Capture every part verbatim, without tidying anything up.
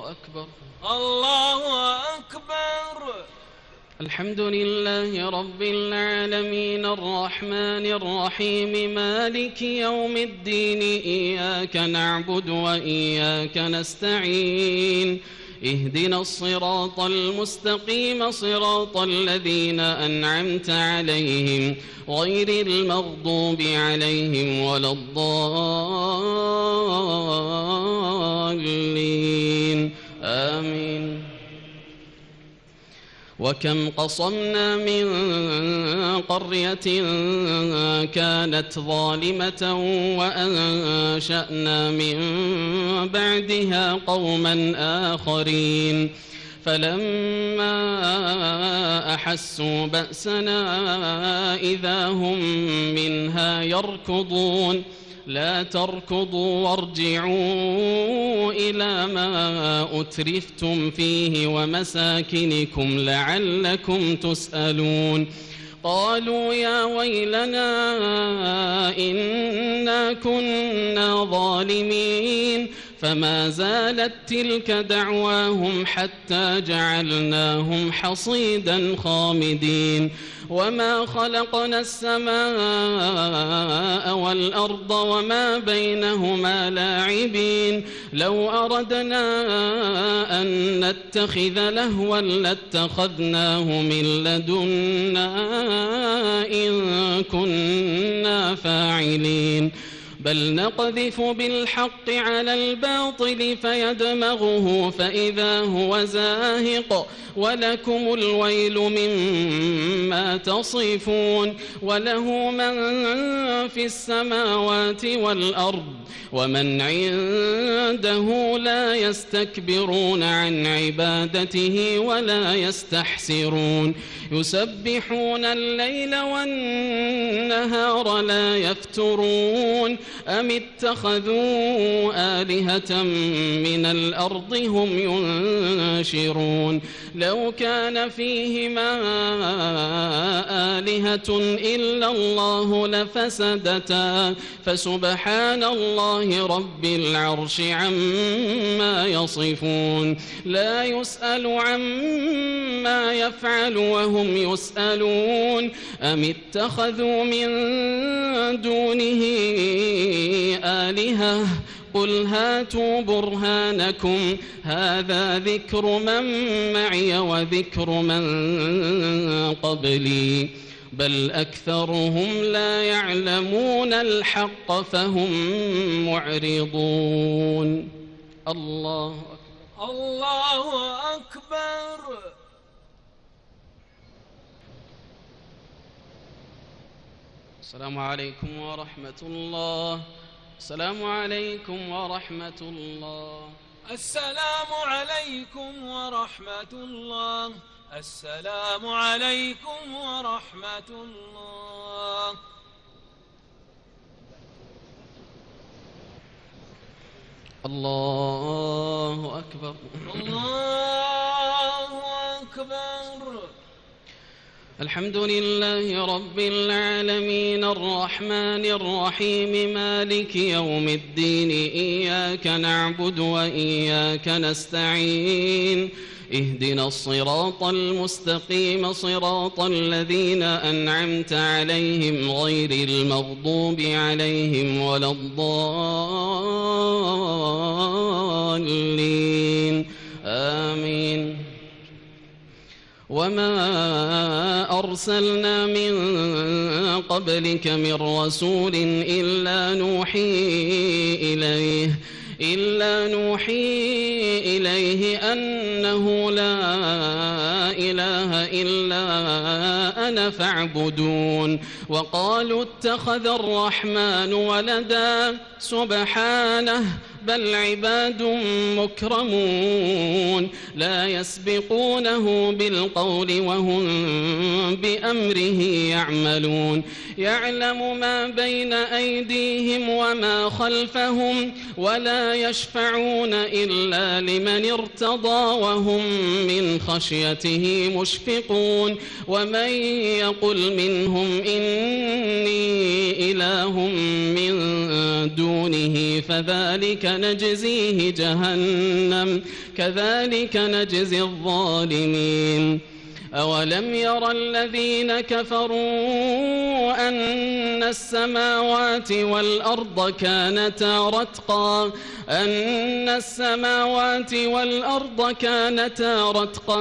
أكبر الله أكبر. الحمد لله رب العالمين الرحمن الرحيم مالك يوم الدين إياك نعبد وإياك نستعين اهدنا الصراط المستقيم صراط الذين أنعمت عليهم غير المغضوب عليهم ولا الضالين آمين. وكم قصمنا من قرية كانت ظالمة وأنشأنا من بعدها قوما آخرين فلما أحسوا بأسنا إذا هم منها يركضون لا تركضوا وارجعوا إلى ما أترفتم فيه ومساكنكم لعلكم تسألون. قالوا يا ويلنا إنا كنا ظالمين فما زالت تلك دعواهم حتى جعلناهم حصيدا خامدين. وما خلقنا السماء والأرض وما بينهما لاعبين لو أردنا أن نتخذ لهوا لاتخذناه من لدنا إن كنا فاعلين بل نقذف بالحق على الباطل فيدمغه فإذا هو زاهق ولكم الويل مما تصفون. وله من في السماوات والأرض ومن عنده لا يستكبرون عن عبادته ولا يستحسرون يسبحون الليل والنهار لا يفترون أم اتخذوا آلهة من الأرض هم ينشرون لو كان فيهما آلهة إلا الله لفسدتا فسبحان الله رب العرش عما يصفون. لا يسأل عما يفعل وهم يسألون أم اتخذوا من دونه آلهة قل هاتوا برهانكم هذا ذكر من معي وذكر من قبلي بل أكثرهم لا يعلمون الحق فهم معرضون. الله أكبر. الله أكبر. السلام عليكم ورحمة الله. السلام عليكم ورحمة الله. السلام عليكم ورحمة الله. السلام عليكم ورحمة الله. الله أكبر. الله أكبر. الحمد لله رب العالمين الرحمن الرحيم مالك يوم الدين إياك نعبد وإياك نستعين اهدنا الصراط المستقيم صراط الذين أنعمت عليهم غير المغضوب عليهم ولا الضالين آمين. وما أرسلنا من قبلك من رسول إلا نوحي إليه إلا نوحي إليه أنه لا إله إلا أنا فاعبدون. وقالوا اتخذ الرحمن ولدا سبحانه بل عباد مكرمون لا يسبقونه بالقول وهم بأمره يعملون. يعلم ما بين أيديهم وما خلفهم ولا يشفعون إلا لمن ارتضى وهم من خشيته مشفقون. ومن يقل منهم إني إله من دونه فذلك نجزيه جهنم كذلك نجزي الظالمين. أولم ير الذين كفروا أن السماوات والأرض كانتا رتقا أن السماوات والأرض كانتا رتقا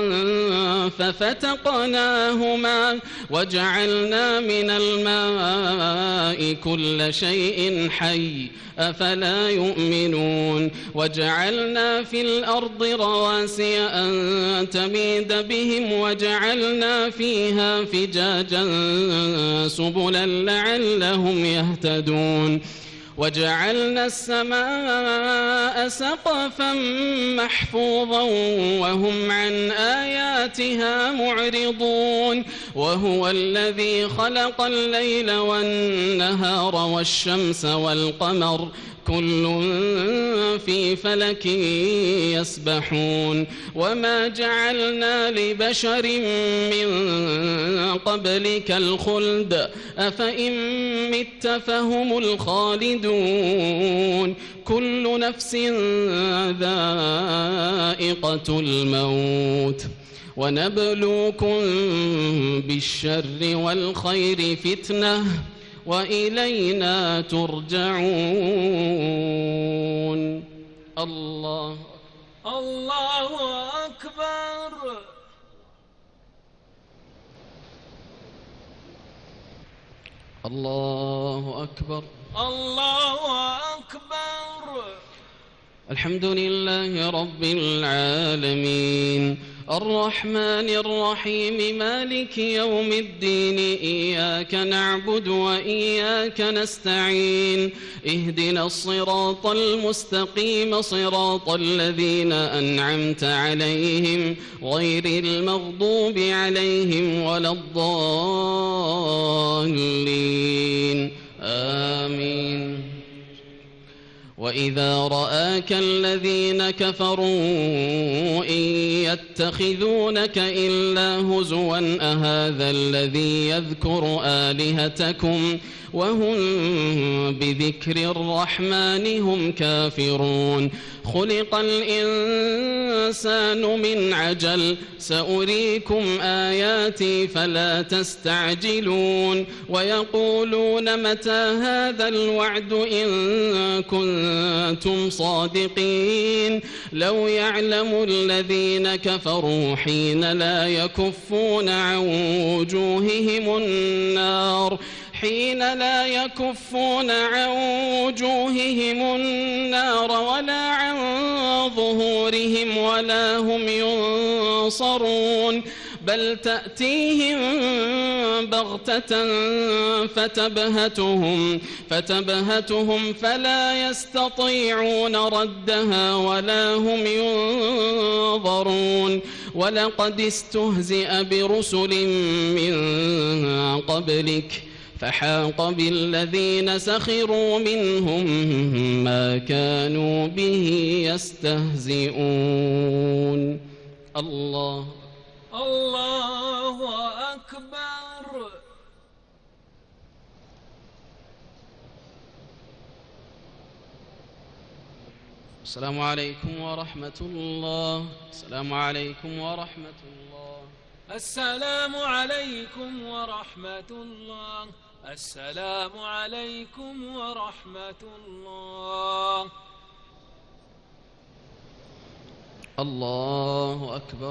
ففتقناهما وجعلنا من الماء كل شيء حي أفلا يؤمنون. وجعلنا في الأرض رواسي أن تميد بهم وجعلنا فيها فجاجا سبلا لعلهم يهتدون. وجعلنا السماء سقفا محفوظا وهم عن آياتها معرضون. وهو الذي خلق الليل والنهار والشمس والقمر كل في فلك يسبحون. وما جعلنا لبشر من قبلك الخلد أفإن مت فهم الخالدون. كل نفس ذائقة الموت ونبلوكم بالشر والخير فتنة وإلينا ترجعون. الله الله أكبر. الله أكبر. الله أكبر. الحمد لله رب العالمين الرحمن الرحيم مالك يوم الدين إياك نعبد وإياك نستعين اهدنا الصراط المستقيم صراط الذين أنعمت عليهم غير المغضوب عليهم ولا الضالين آمين. وإذا رآك الذين كفروا إن يتخذونك إلا هزوا أهذا الذي يذكر آلهتكم وهم بذكر الرحمن هم كافرون. خلق الإنسان من عجل سأريكم آياتي فلا تستعجلون. ويقولون متى هذا الوعد إن كنتم صادقين. لو يعلم الذين كفروا حين لا يكفون عن وجوههم النار حين لا يكفون عن وجوههم النار ولا عن ظهورهم ولا هم ينصرون بل تأتيهم بغتة فتبهتهم, فتبهتهم فلا يستطيعون ردها ولا هم ينظرون. ولقد استهزئ برسل من قبلك فحاق بالذين سخروا منهم ما كانوا به يستهزئون. الله الله أكبر. السلام عليكم ورحمة الله. السلام عليكم ورحمة الله. السلام عليكم ورحمة الله. السلام عليكم ورحمة الله. الله أكبر.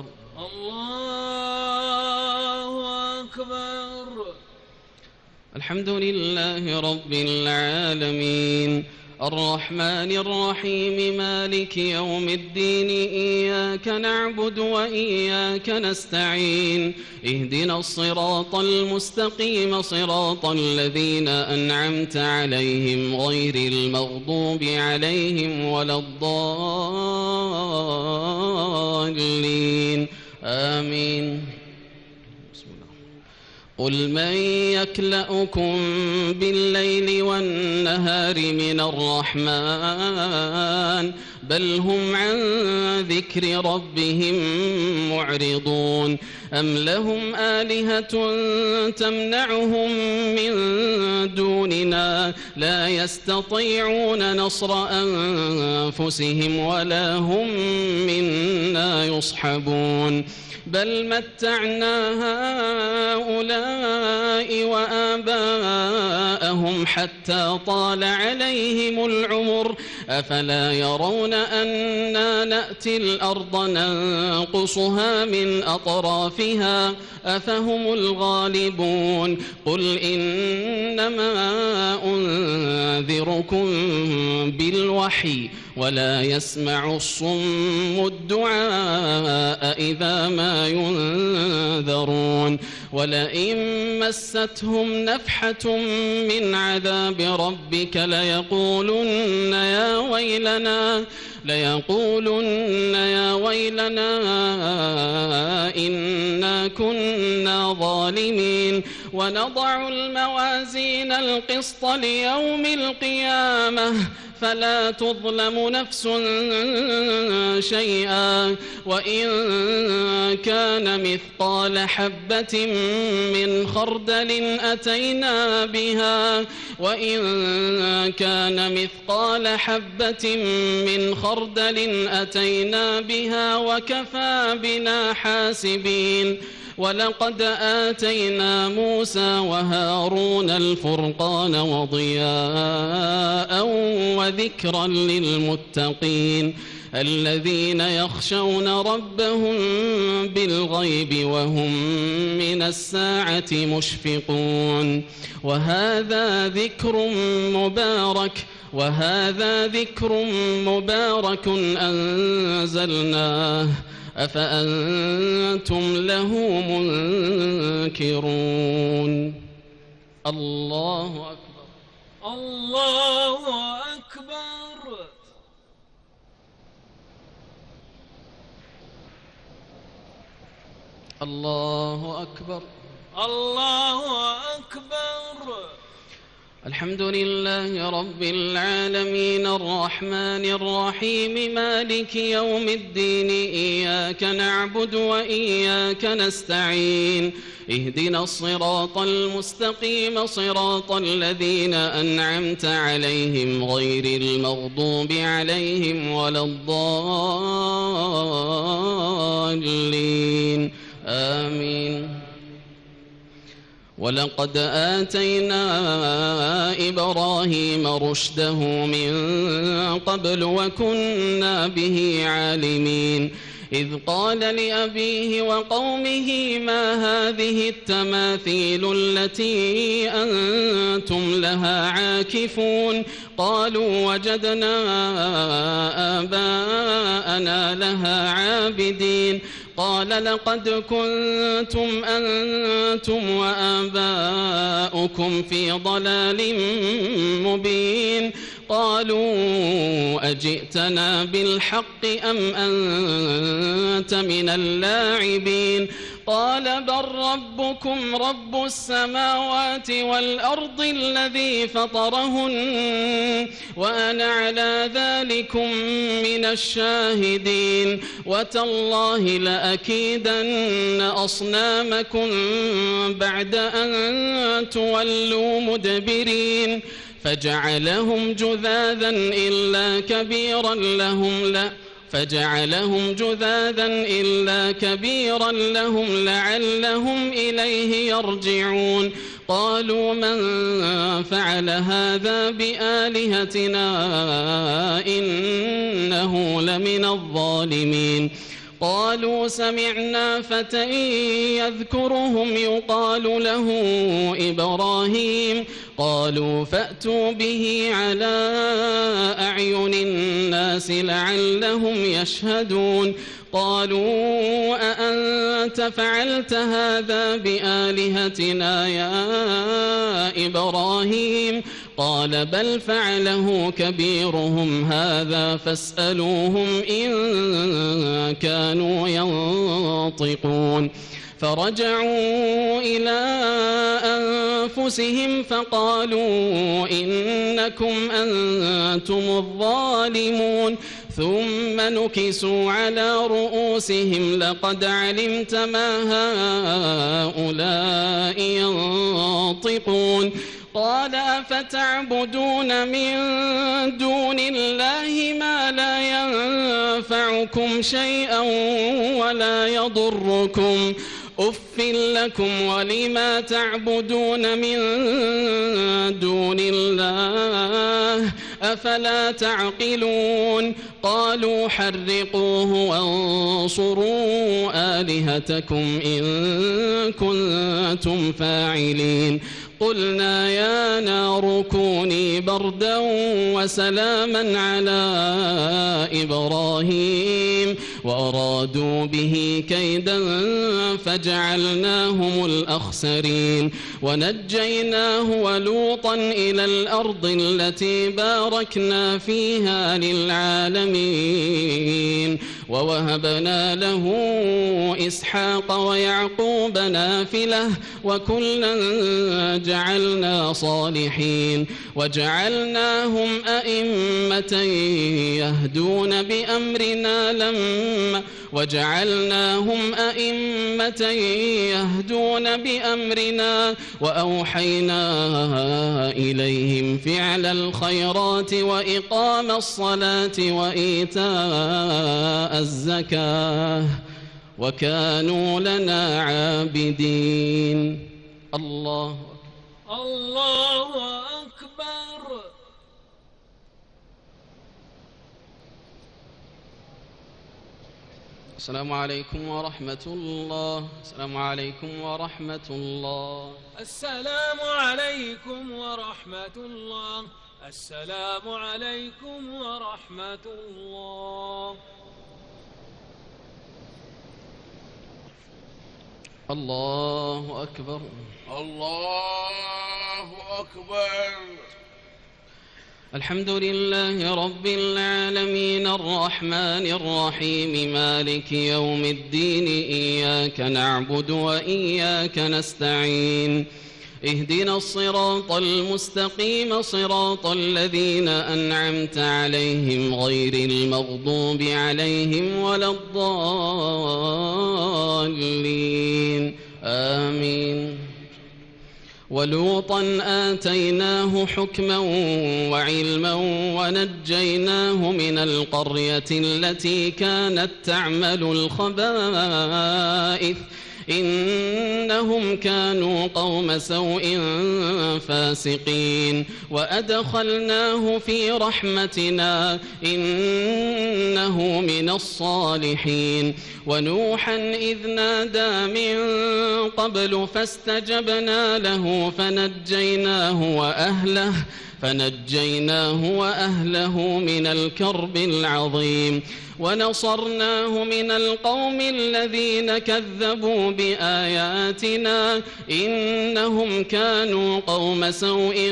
الله أكبر. الحمد لله رب العالمين الرحمن الرحيم مالك يوم الدين إياك نعبد وإياك نستعين اهدنا الصراط المستقيم صراط الذين أنعمت عليهم غير المغضوب عليهم ولا الضالين آمين. قل من يكلأكم بالليل والنهار من الرحمن بل هم عن ذكر ربهم معرضون أم لهم آلهة تمنعهم من دوننا لا يستطيعون نصر أنفسهم ولا هم منا يصحبون بل متعنا هؤلاء وآباءهم حتى طال عليهم العمر أفلا يرون أنا نأتي الأرض ننقصها من أطرافها أفهم الغالبون قل إنما أنذركم بالوحي ولا يسمع الصم الدعاء إذا ما ينذرون ولئن مستهم نفحة من عذاب ربك ليقولن يا ويلنا ليقولن يا ويلنا إنا كنا ظالمين ونضع الموازين القسط ليوم القيامة فلا تظلم نفس شيئا وإن كان مثقال حبة من خردل أتينا بها وإن كان مثقال حبة من خردل أتينا بها وكفى بنا حاسبين ولقد آتينا موسى وهارون الفرقان وضياء وذكرا للمتقين الذين يخشون ربهم بالغيب وهم من الساعة مشفقون وهذا ذكر مبارك وهذا ذكر مبارك أنزلناه أفأنتم له منكرون الله أكبر الله أكبر الله أكبر الله أكبر الحمد لله رب العالمين الرحمن الرحيم مالك يوم الدين إياك نعبد وإياك نستعين اهدنا الصراط المستقيم صراط الذين أنعمت عليهم غير المغضوب عليهم ولا الضالين آمين ولقد آتينا إبراهيم رشده من قبل وكنا به عالمين إذ قال لأبيه وقومه ما هذه التماثيل التي أنتم لها عاكفون قالوا وجدنا آباءنا لها عابدين قال لقد كنتم أنتم وآباؤكم في ضلال مبين قالوا أجئتنا بالحق أم أنت من اللاعبين قال بل ربكم رب السماوات والأرض الذي فطرهن وأنا على ذلكم من الشاهدين وتالله لأكيدن أصنامكم بعد أن تولوا مدبرين فجعلهم جذاذا إلا كبيرا لهم لا فجعلهم جذاذا إلا كبيرا لهم لعلهم إليه يرجعون قالوا من فعل هذا بآلهتنا إنه لمن الظالمين قالوا سمعنا فتى يذكرهم يقال له إبراهيم قالوا فأتوا به على أعين الناس لعلهم يشهدون قالوا أأنت فعلت هذا بآلهتنا يا إبراهيم قال بل فعله كبيرهم هذا فاسألوهم إن كانوا ينطقون فرجعوا إلى أنفسهم فقالوا إنكم أنتم الظالمون ثم نكسوا على رؤوسهم لقد علمت ما هؤلاء ينطقون قال أفتعبدون من دون الله ما لا ينفعكم شيئا ولا يضركم أف لكم ولما تعبدون من دون الله أفلا تعقلون قالوا حرقوه وانصروا آلهتكم إن كنتم فاعلين قلنا يا نار كوني بردا وسلاما على إبراهيم وأرادوا به كيدا فجعلناهم الأخسرين ونجيناه ولوطا إلى الأرض التي باركنا فيها للعالمين ووهبنا له إسحاق ويعقوب نافلة وكلا جعلنا صالحين وجعلناهم أئمة يهدون بأمرنا لما وجعلناهم أئمة يهدون بأمرنا وأوحينا إليهم فعل الخيرات وإقام الصلاة وإيتاء الزكاة وكانوا لنا عابدين. الله الله أكبر. السلام عليكم ورحمة الله. السلام عليكم ورحمة الله. السلام عليكم ورحمة الله. السلام عليكم ورحمة الله. الله أكبر. الله أكبر. الحمد لله رب العالمين الرحمن الرحيم مالك يوم الدين إياك نعبد وإياك نستعين اهدنا الصراط المستقيم صراط الذين أنعمت عليهم غير المغضوب عليهم ولا الضالين آمين. ولوطا آتيناه حكما وعلما ونجيناه من القرية التي كانت تعمل الخبائث إنهم كانوا قوم سوء فاسقين وأدخلناه في رحمتنا إنه من الصالحين. ونوحا إذ نادى من قبل فاستجبنا له فنجيناه وأهله فنجيناه وأهله من الكرب العظيم ونصرناه من القوم الذين كذبوا بآياتنا إنهم كانوا قوم سوء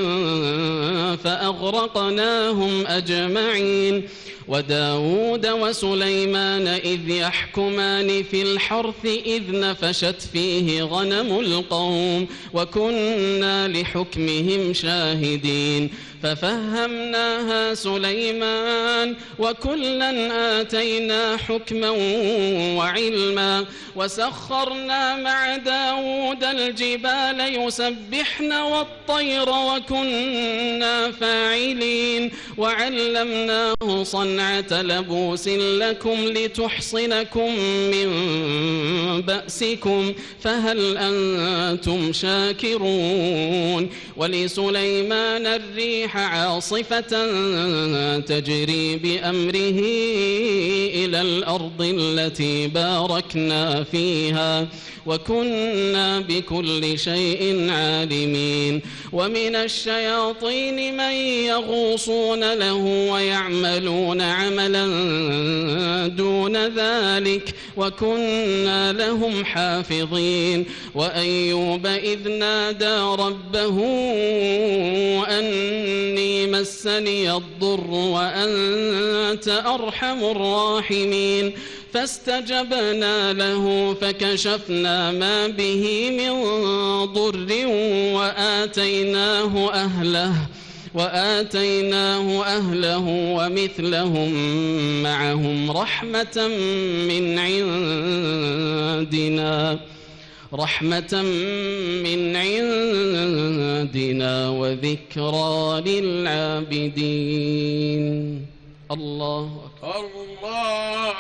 فأغرقناهم أجمعين. وداود وسليمان إذ يحكمان في الحرث إذ نفشت فيه غنم القوم وكنا لحكمهم شاهدين ففهمناها سليمان وكلا آتينا حكما وعلما وسخرنا مع داود الجبال يسبحن والطير وكنا فاعلين وعلمناه صنعة لبوس لكم لتحصنكم من بأسكم فهل أنتم شاكرون. ولسليمان الريح عاصفة تجري بأمره إلى الأرض التي باركنا فيها وكنا بكل شيء عالمين. ومن الشياطين من يغوصون له ويعملون عملا دون ذلك وكنا لهم حافظين. وأيوب إذ نادى ربه أني مسني الضر وأنت أرحم الراحمين فاستجبنا له فكشفنا ما به من ضر وآتيناه أهله وآتيناه أهله ومثلهم معهم رحمة من عندنا رحمة من عندنا وذكرى للعابدين. الله أكبر. الله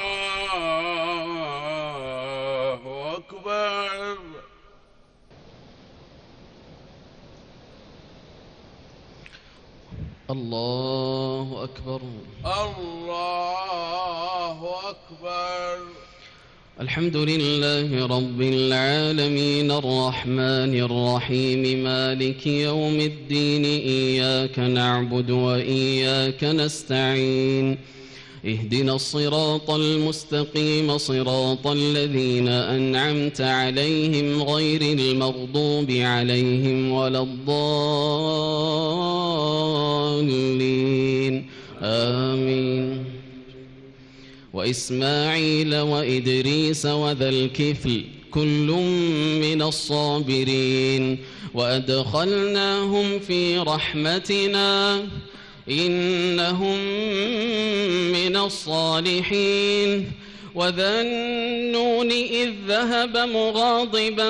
أكبر. الله أكبر. الله أكبر. الحمد لله رب العالمين الرحمن الرحيم مالك يوم الدين إياك نعبد وإياك نستعين اهدنا الصراط المستقيم صراط الذين أنعمت عليهم غير المغضوب عليهم ولا الضالين آمين. وإسماعيل وإدريس وذا الكفل كل من الصابرين وأدخلناهم في رحمتنا إنهم من الصالحين. وذا النون إذ ذهب مغاضبا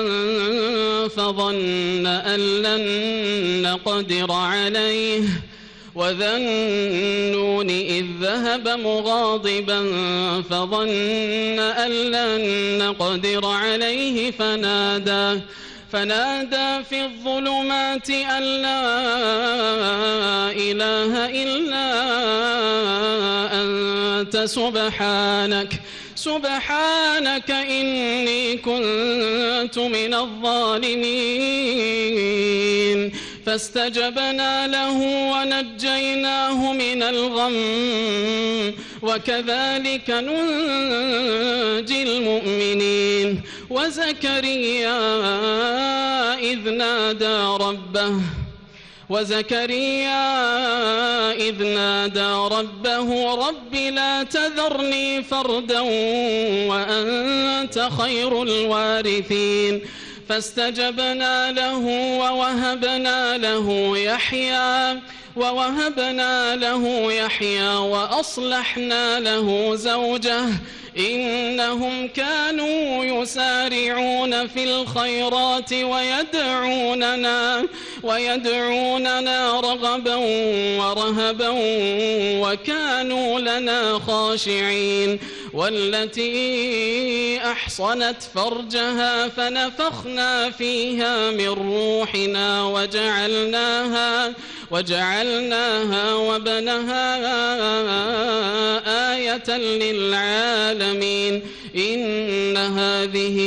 فظن أن لن نقدر عليه وذا النون إذ ذهب مغاضبا فظن أن لن نقدر عليه فنادى فنادى في الظلمات أن لا إله إلا أنت سبحانك سبحانك إني كنت من الظالمين. فاستجبنا له ونجيناه من الغم وكذلك ننجي المؤمنين. وزكريا إذ نادى ربه وزكريا إذ نادى ربه رب لا تذرني فردا وأنت خير الوارثين. فاستجبنا له ووهبنا له يحيى ووهبنا له يحيى وأصلحنا له زوجه إنهم كانوا يسارعون في الخيرات ويدعوننا ويدعوننا رغبا ورهبا وكانوا لنا خاشعين. والتي أحصنت فرجها فنفخنا فيها من روحنا وجعلناها وجعلناها وابنها آية للعالمين. إن هذه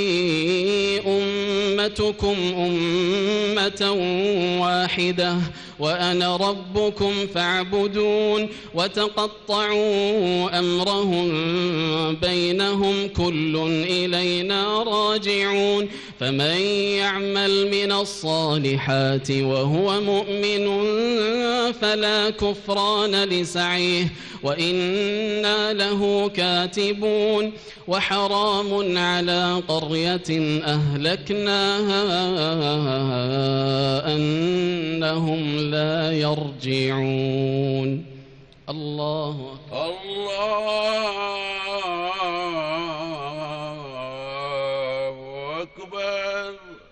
أمتكم أمة واحدة وأنا ربكم فاعبدون. وتقطعوا أمرهم بينهم كل إلينا راجعون. فمن يعمل من الصالحات وهو مؤمن فلا كفران لسعيه وإنا له كاتبون. وحرام على قرية أهلكناها أنهم لا يرجعون. الله الله أكبر.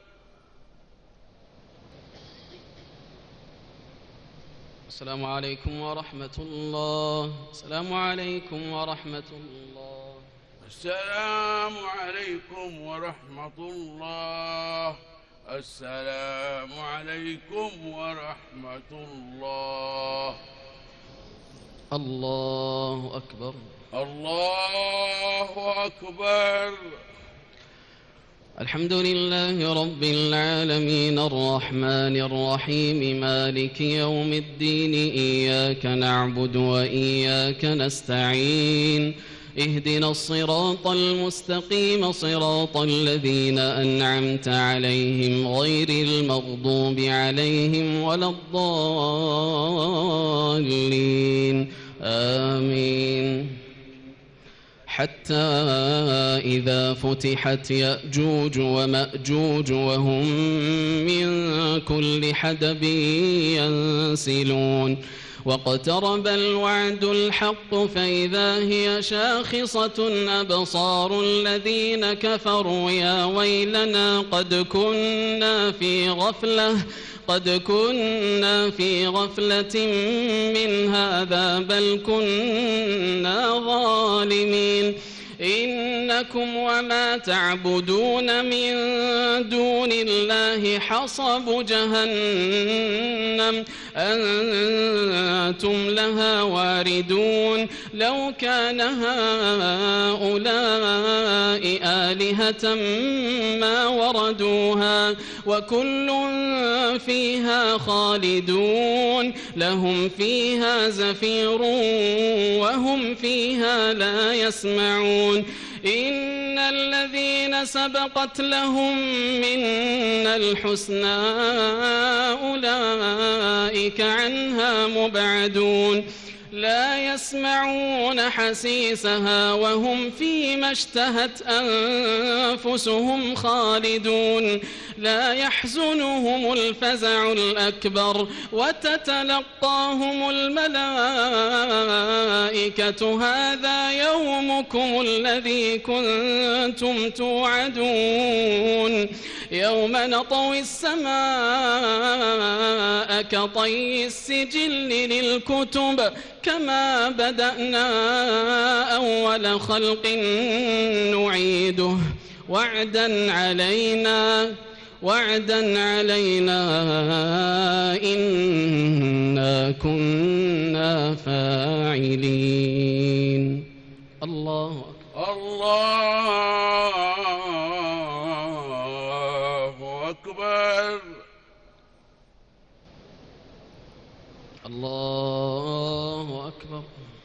السلام عليكم ورحمة الله. السلام عليكم ورحمة الله. السلام عليكم ورحمة الله. السلام عليكم ورحمة الله. الله أكبر. الله أكبر. الحمد لله رب العالمين الرحمن الرحيم مالك يوم الدين إياك نعبد وإياك نستعين اهدنا الصراط المستقيم صراط الذين أنعمت عليهم غير المغضوب عليهم ولا الضالين آمين. حتى إذا فتحت يأجوج ومأجوج وهم من كل حدب ينسلون واقترب الوعد الحق فإذا هي شاخصة أبصار الذين كفروا يا ويلنا قد كنا في غفلة قد كنا في غفلة من هذا بل كنا ظالمين إنكم وما تعبدون من دون الله حصب جهنم أنتم لها واردون لو كان هؤلاء آلهة ما وردوها وكل فيها خالدون لهم فيها زفير وهم فيها لا يسمعون إن الذين سبقت لهم منا الحسنى أولئك عنها مبعدون لا يسمعون حسيسها وهم فيما اشتهت أنفسهم خالدون لا يحزنهم الفزع الأكبر وتتلقاهم الملائكة هذا يومكم الذي كنتم توعدون يوم نطوي السماء كطي السجل للكتب كما بدأنا أول خلق نعيده وعدا علينا وعدا علينا إنا كنا فاعلين الله الله أكبر الله أكبر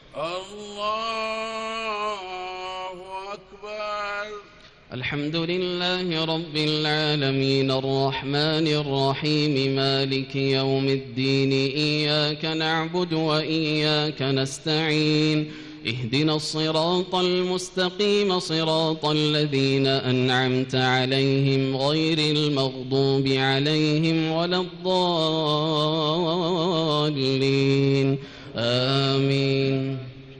الله أكبر الحمد لله رب العالمين الرحمن الرحيم مالك يوم الدين إياك نعبد وإياك نستعين اهدنا الصراط المستقيم صراط الذين أنعمت عليهم غير المغضوب عليهم ولا الضالين آمين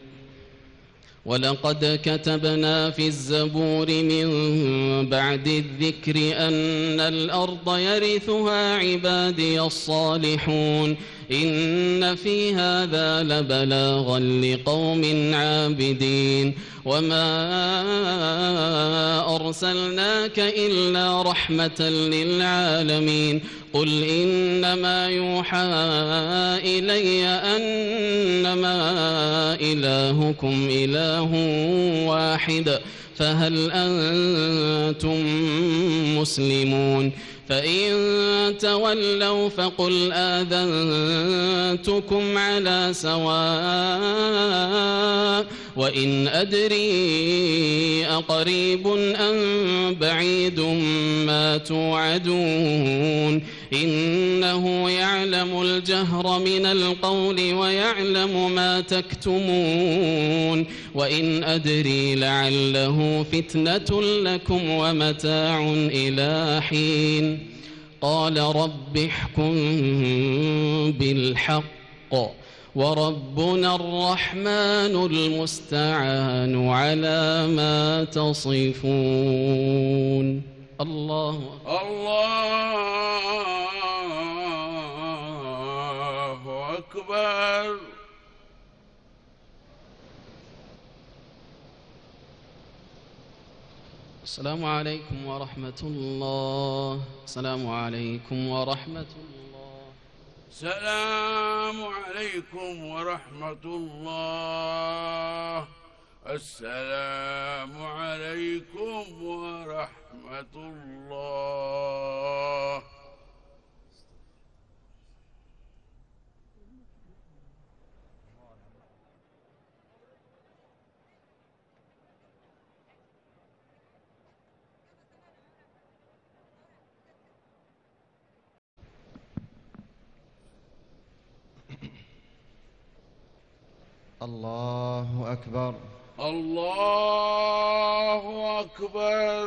ولقد كتبنا في الزبور من بعد الذكر أن الأرض يرثها عبادي الصالحون إن في هذا لبلاغا لقوم عابدين وما أرسلناك إلا رحمة للعالمين قل إنما يوحى إلي أنما إلهكم إله واحد فهل أنتم مسلمون فإن تولوا فقل آذنتكم على سواء وإن أدري أقريب أم بعيد ما توعدون إنه يعلم الجهر من القول ويعلم ما تكتمون وإن أدري لعله فتنة لكم ومتاع إلى حين قال رب احكم بالحق وربنا الرحمن المستعان على ما تصفون الله الله أكبر السلام عليكم ورحمة الله السلام عليكم ورحمة الله السلام عليكم ورحمة الله السلام عليكم ورحمة الله الله أكبر الله أكبر.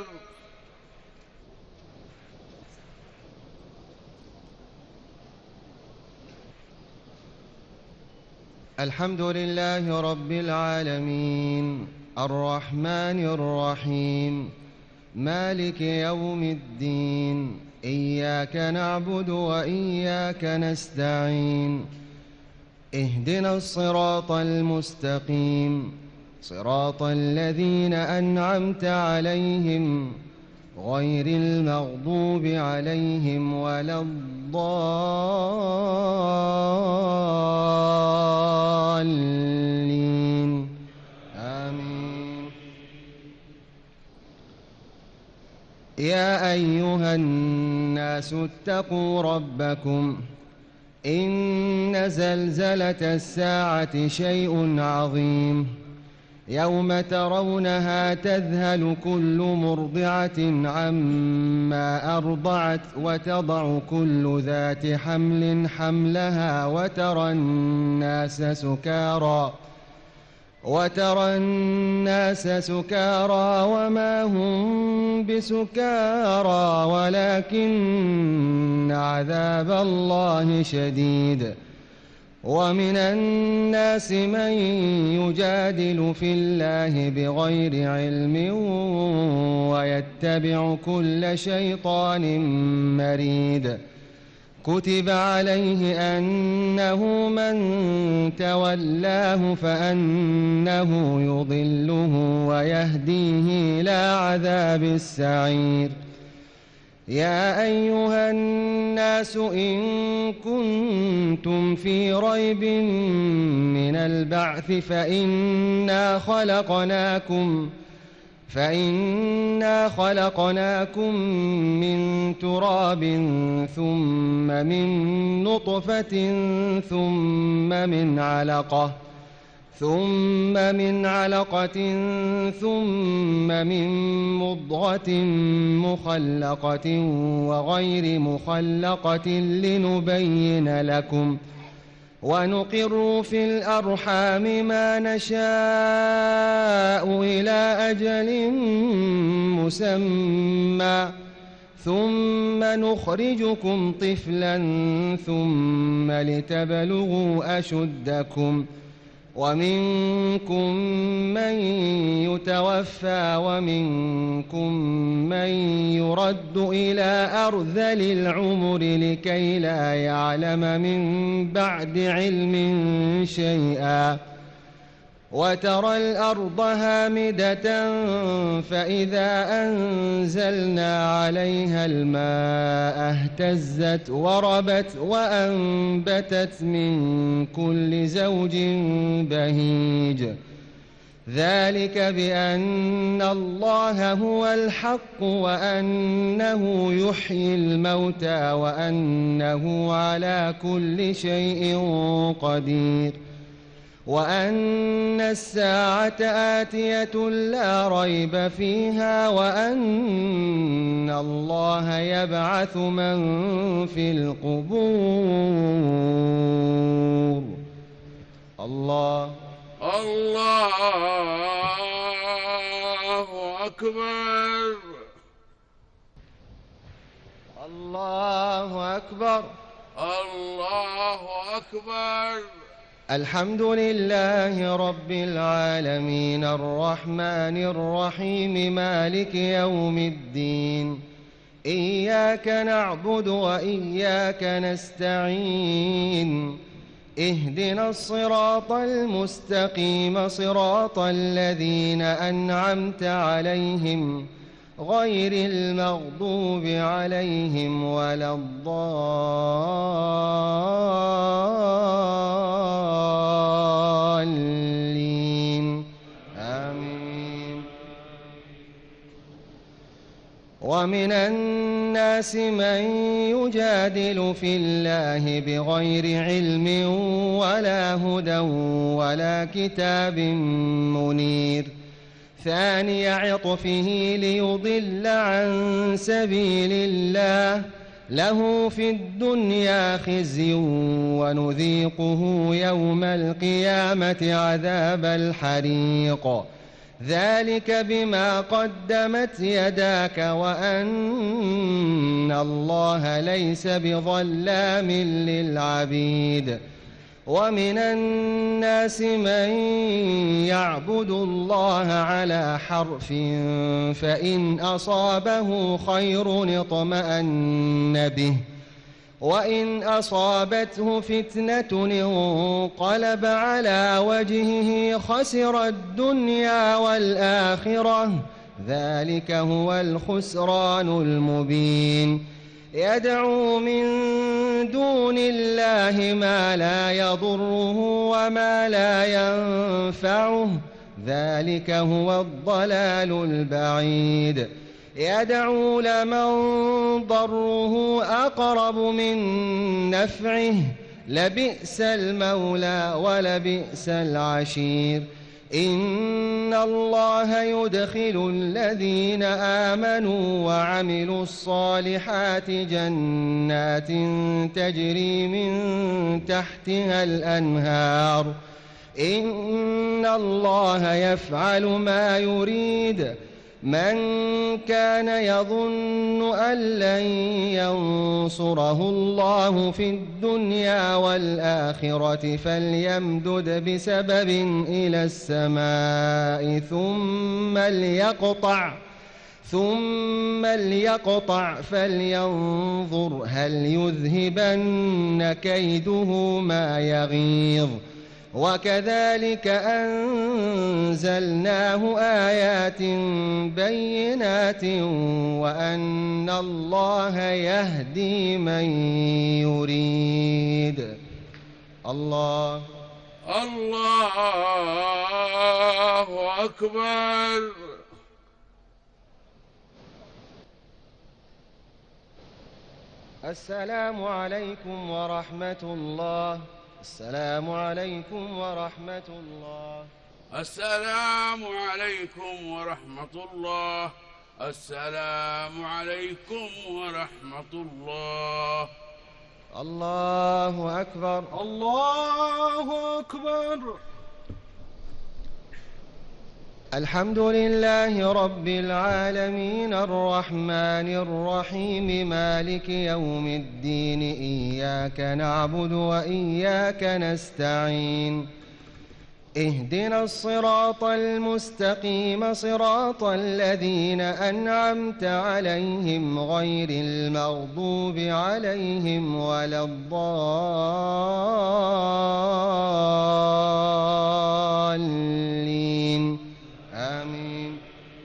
الحمد لله رب العالمين الرحمن الرحيم مالك يوم الدين إياك نعبد وإياك نستعين اهدنا الصراط المستقيم صراط الذين أنعمت عليهم غير المغضوب عليهم ولا الضالين آمين. يا أيها الناس اتقوا ربكم إن زلزلة الساعة شيء عظيم يوم ترونها تذهل كل مرضعة عما أرضعت وتضع كل ذات حمل حملها وترى الناس سكارى وترى الناس سكارى وما هم بسكارى ولكن عذاب الله شديد. ومن الناس من يجادل في الله بغير علم ويتبع كل شيطان مريد. كتب عليه أنه من تولاه فأنه يضله ويهديه إلى عذاب السعير. يا أيها الناس إن كنتم في ريب من البعث فإنا خلقناكم فإنا خلقناكم من تراب ثم من نطفة ثم من علقة ثم من علقة ثم من مضغة مخلقة وغير مخلقة لنبين لكم ونقر في الأرحام ما نشاء إلى أجل مسمى ثم نخرجكم طفلا ثم لتبلغوا أشدكم ومنكم من يتوفى ومنكم من يرد إلى أرذل العمر لكي لا يعلم من بعد علم شيئا. وترى الأرض هامدة فإذا أنزلنا عليها الماء اهتزت وربت وأنبتت من كل زوج بهيج. ذلك بأن الله هو الحق وأنه يحيي الموتى وأنه على كل شيء قدير وأن الساعة آتية لا ريب فيها وأن الله يبعث من في القبور. الله الله أكبر. الله أكبر. الله أكبر. الحمد لله رب العالمين الرحمن الرحيم مالك يوم الدين إياك نعبد وإياك نستعين اهدنا الصراط المستقيم صراط الذين أنعمت عليهم غير المغضوب عليهم ولا الضالين آمين. ومن الناس من يجادل في الله بغير علم ولا هدى ولا كتاب منير ثاني عطفه ليضل عن سبيل الله له في الدنيا خزي ونذيقه يوم القيامة عذاب الحريق ذلك بما قدمت يداك وأن الله ليس بظلام للعبيد ومن الناس من يعبد الله على حرف فإن أصابه خير اطمأن به وإن أصابته فتنة انقلب على وجهه خسر الدنيا والآخرة ذلك هو الخسران المبين يدعو من دون الله ما لا يضره وما لا ينفعه ذلك هو الضلال البعيد يدعو لمن ضره أقرب من نفعه لبئس المولى ولبئس العشير إن الله يدخل الذين آمنوا وعملوا الصالحات جنات تجري من تحتها الأنهار إن الله يفعل ما يريد من كان يظن أن لن ينصره الله في الدنيا والآخرة فليمدد بسبب إلى السماء ثم ليقطع ثم ليقطع فلينظر هل يذهبن كيده ما يغيظ وكذلك أنزلناه آيات بينات وأن الله يهدي من يريد الله الله أكبر السلام عليكم ورحمة الله السلام عليكم ورحمة الله السلام عليكم ورحمة الله السلام عليكم ورحمة الله الله أكبر الله أكبر الحمد لله رب العالمين الرحمن الرحيم مالك يوم الدين إياك نعبد وإياك نستعين اهدنا الصراط المستقيم صراط الذين أنعمت عليهم غير المغضوب عليهم ولا الضالين آمين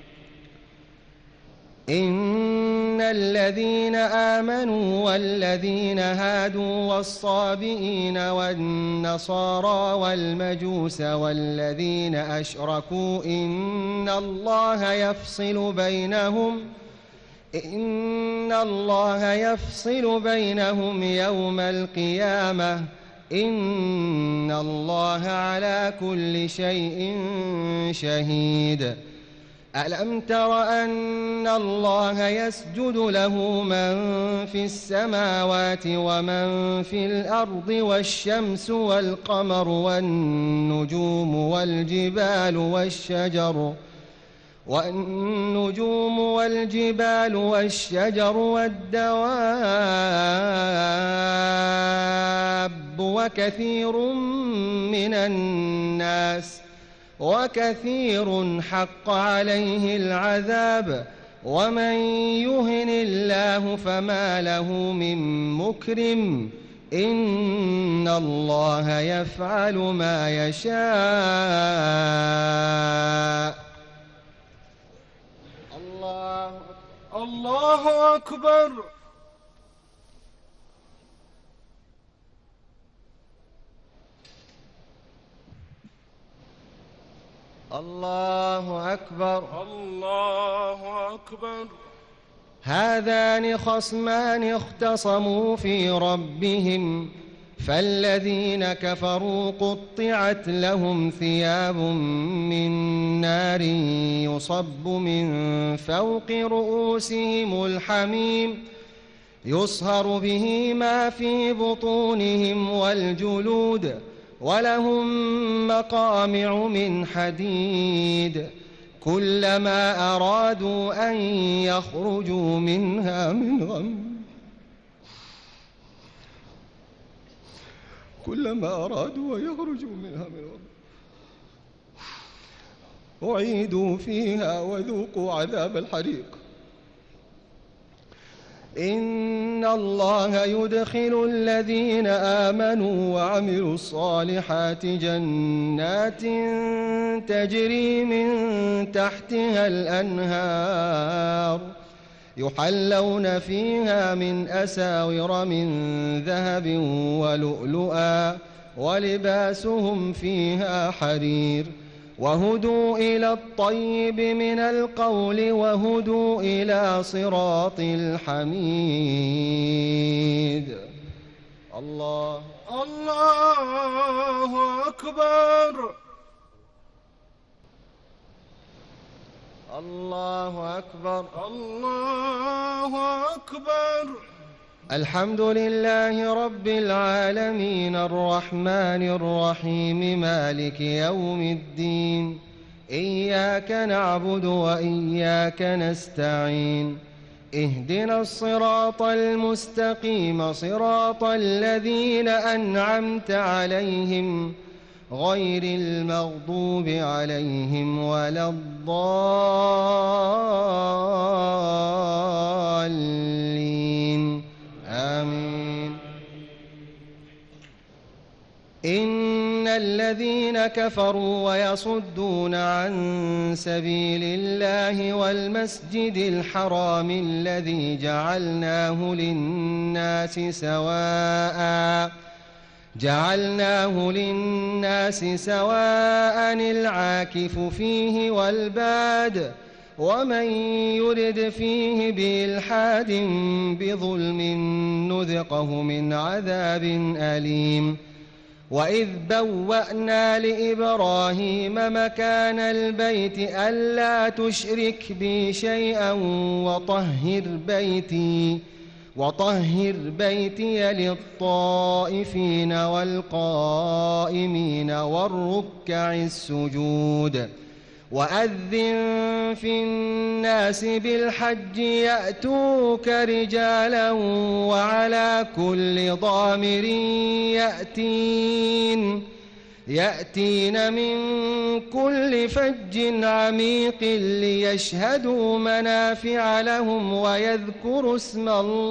إن الذين آمنوا والذين هادوا والصابئين والنصارى والمجوس والذين أشركوا إن الله يفصل بينهم إن الله يفصل بينهم يوم القيامة إن الله على كل شيء شهيد ألم تر أن الله يسجد له من في السماوات ومن في الأرض والشمس والقمر والنجوم والجبال والشجر والنجوم والجبال والشجر والدواب وكثير من الناس وكثير حق عليه العذاب ومن يهن الله فما له من مكرم إن الله يفعل ما يشاء الله الله أكبر الله أكبر الله أكبر هذان خصمان اختصموا في ربهم فالذين كفروا قطعت لهم ثياب من نار يصب من فوق رؤوسهم الحميم يصهر به ما في بطونهم والجلود ولهم مقامع من حديد كلما أرادوا أن يخرجوا منها من غم كلما أرادوا أن يخرجوا منها من غم أعيدوا فيها وذوقوا عذاب الحريق. إن الله يدخل الذين آمنوا وعملوا الصالحات جنات تجري من تحتها الأنهار يحلون فيها من أساور من ذهب ولؤلؤا ولباسهم فيها حرير وهدوا إلى الطيب من القول وهدوا إلى صراط الحميد. الله الله أكبر الله أكبر الله أكبر. الحمد لله رب العالمين الرحمن الرحيم مالك يوم الدين إياك نعبد وإياك نستعين اهدنا الصراط المستقيم صراط الذين أنعمت عليهم غير المغضوب عليهم ولا الضالين آمين. إن الذين كفروا ويصدون عن سبيل الله والمسجد الحرام الذي جعلناه للناس سواء جعلناه للناس سواء العاكف فيه والباد ومن يرد فيه بإلحاد بظلم نذقه من عذاب أليم. وإذ بوأنا لإبراهيم مكان البيت ألا تشرك بي شيئا وطهر بيتي وطهر بيتي للطائفين والقائمين والركع السجود وأذن في الناس بالحج يأتوك رجالا وعلى كل ضامر يأتين يأتين من كل فج عميق ليشهدوا منافع لهم ويذكروا اسم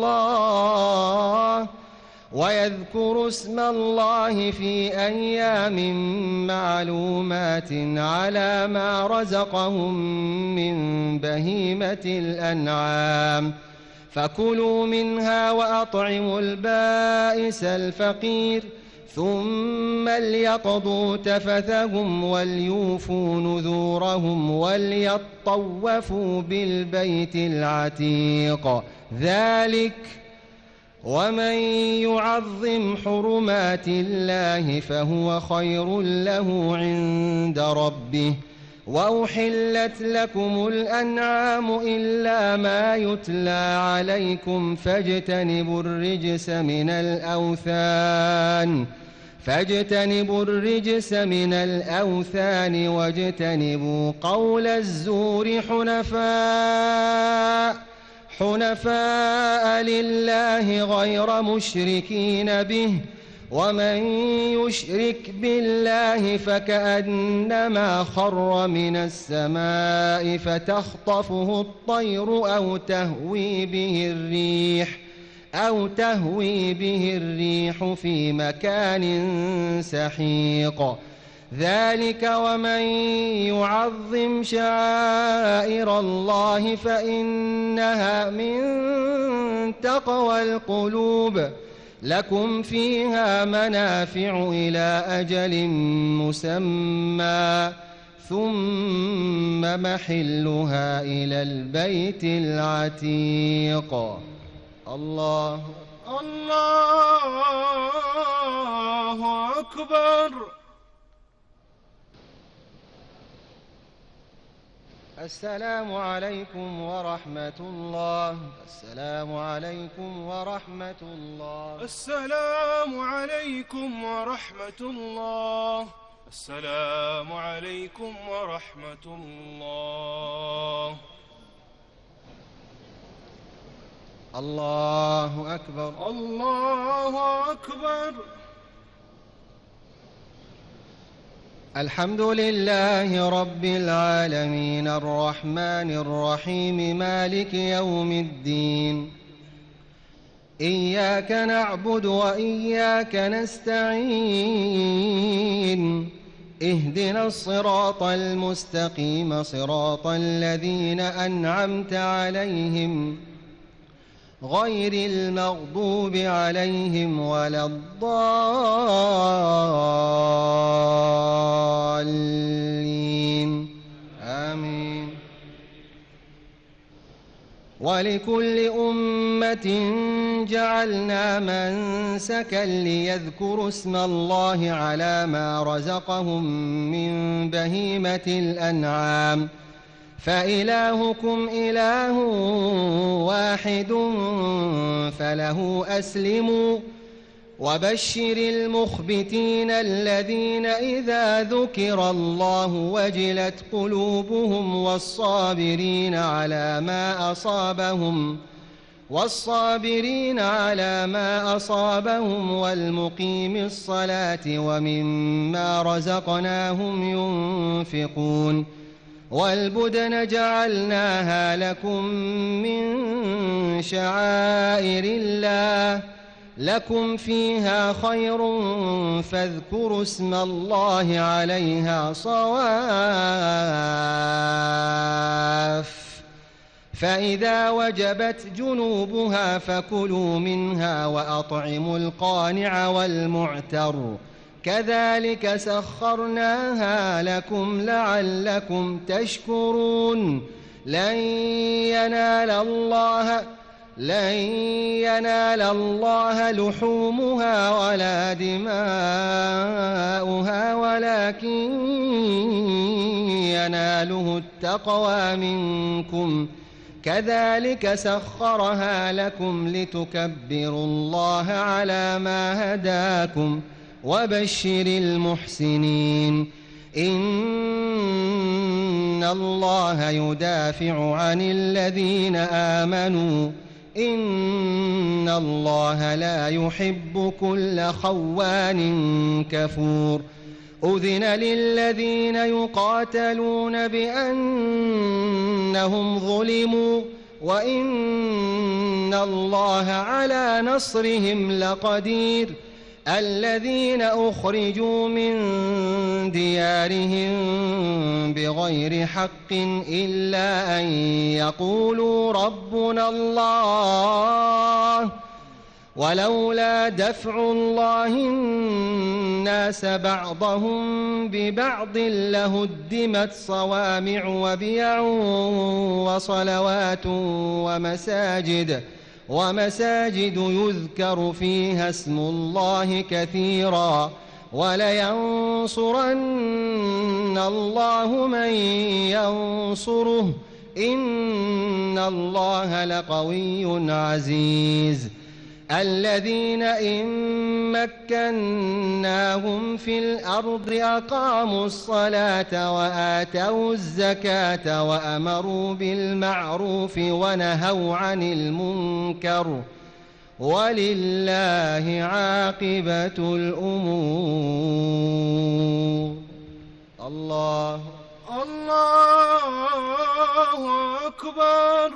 الله ويذكروا اسم الله في أيام معلومات على ما رزقهم من بهيمة الأنعام فكلوا منها وأطعموا البائس الفقير ثم ليقضوا تفثهم وليوفوا نذورهم وليطوفوا بالبيت العتيق ذلك ومن يعظم حرمات الله فهو خير له عند ربه وأحلت لكم الأنعام إلا ما يتلى عليكم فاجتنبوا الرجس من الأوثان فاجتنبوا الرجس من الأوثان واجتنبوا قول الزور حنفاء حنفاء لله غير مشركين به ومن يشرك بالله فكأنما خر من السماء فتخطفه الطير أو تهوي به الريح أو تهوي به الريح في مكان سحيق ذلك ومن يعظم شعائر الله فإنها من تقوى القلوب لكم فيها منافع إلى أجل مسمى ثم محلها إلى البيت العتيق. الله الله أكبر. السلام عليكم ورحمة الله. السلام عليكم ورحمة الله. السلام عليكم ورحمة الله. السلام عليكم ورحمة الله. الله أكبر. الله أكبر. الحمد لله رب العالمين الرحمن الرحيم مالك يوم الدين. إياك نعبد وإياك نستعين. اهدنا الصراط المستقيم صراط الذين أنعمت عليهم غير المغضوب عليهم ولا الضالين آمين. ولكل أمة جعلنا منسكا ليذكروا اسم الله على ما رزقهم من بهيمة الأنعام فإلهكم إله واحد فله أسلموا. وبشر المخبتين الذين إذا ذكر الله وجلت قلوبهم والصابرين على ما أصابهم والصابرين على ما أصابهم والمقيم الصلاة ومما رزقناهم ينفقون. والبدن جعلناها لكم من شعائر الله لكم فيها خير فاذكروا اسم الله عليها صواف. فإذا وجبت جنوبها فكلوا منها وأطعموا القانع والمعتر كذلك سخرناها لكم لعلكم تشكرون. لن ينال الله لن ينال الله لحومها ولا دماؤها ولكن يناله التقوى منكم كذلك سخرها لكم لتكبروا الله على ما هداكم. وبشر المحسنين. إن الله يدافع عن الذين آمنوا إن الله لا يحب كل خوان كفور. أذن للذين يقاتلون بأنهم ظلموا وإن الله على نصرهم لقدير. الذين أخرجوا من ديارهم بغير حق إلا أن يقولوا ربنا الله ولولا دفع الله الناس بعضهم ببعض لهدمت صوامع وبيع وصلوات ومساجد ومساجد يذكر فيها اسم الله كثيرا ولينصرن الله من ينصره إن الله لقوي عزيز. الذين إن مكناهم في الأرض أقاموا الصلاة وآتوا الزكاة وأمروا بالمعروف ونهوا عن المنكر ولله عاقبة الأمور. الله الله أكبر.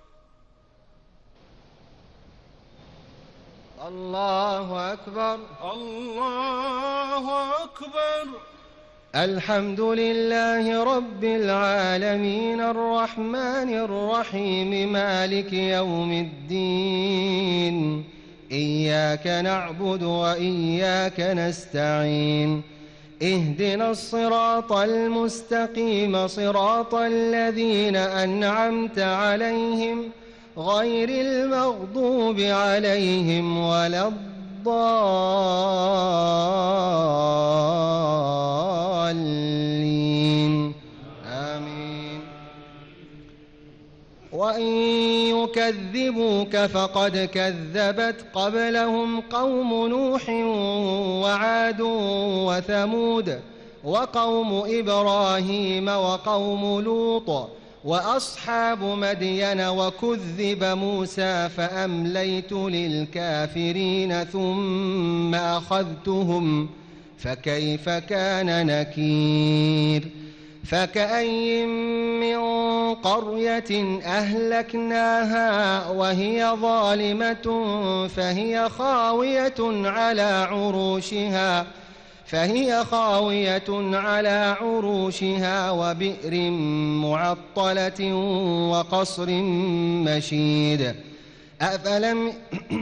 الله أكبر. الله أكبر. الحمد لله رب العالمين الرحمن الرحيم مالك يوم الدين. إياك نعبد وإياك نستعين. اهدنا الصراط المستقيم صراط الذين أنعمت عليهم غير المغضوب عليهم ولا الضالين آمين. وإن يكذبوك فقد كذبت قبلهم قوم نوح وعاد وثمود وقوم إبراهيم وقوم لوط وأصحاب مدين وكذب موسى فأمليت للكافرين ثم أخذتهم فكيف كان نكير فكأي من قرية أهلكناها وهي ظالمة فهي خاوية على عروشها فهي خاوية على عروشها وبئر معطلة وقصر مشيد أفلم